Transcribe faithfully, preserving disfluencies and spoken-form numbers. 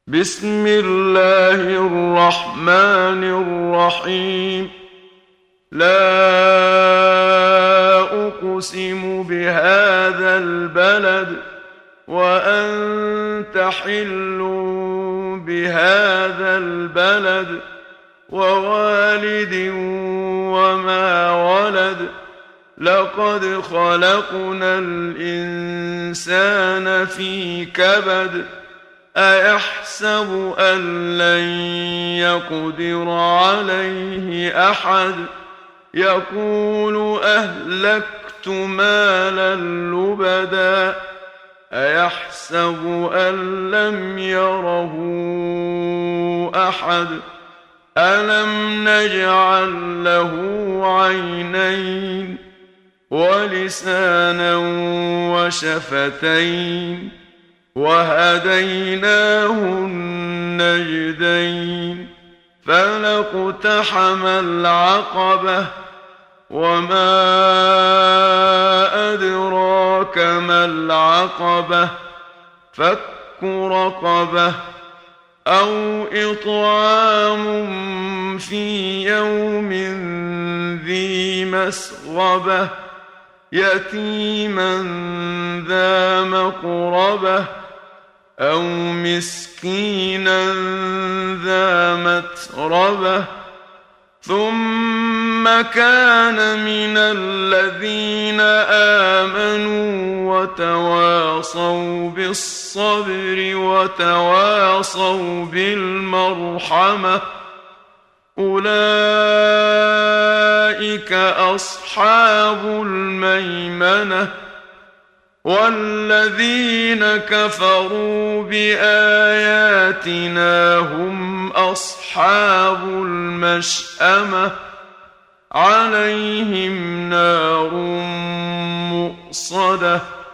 بسم الله الرحمن الرحيم. لا أقسم بهذا البلد وأنت حل بهذا البلد ووالد وما ولد. لقد خلقنا الإنسان في كبد. أيحسب أن لن يقدر عليه أحد. يقول أهلكت مالا لبدا. أيحسب أن لم يره أحد. ألم نجعل له عينين ولسانا وشفتين وهديناه النجدين. فلاقتحم العقبة وما أدراك ما العقبة. فك رقبة أو إطعام في يوم ذي مسغبة يتيما ذا مقربة أو مسكينا ذا متربة. ثم كان من الذين آمنوا وتواصوا بالصبر وتواصوا بالمرحمة. أولئك أصحاب الميمنة. والذين كفروا بآياتنا هم أصحاب المشأمة. عليهم نار مؤصدة.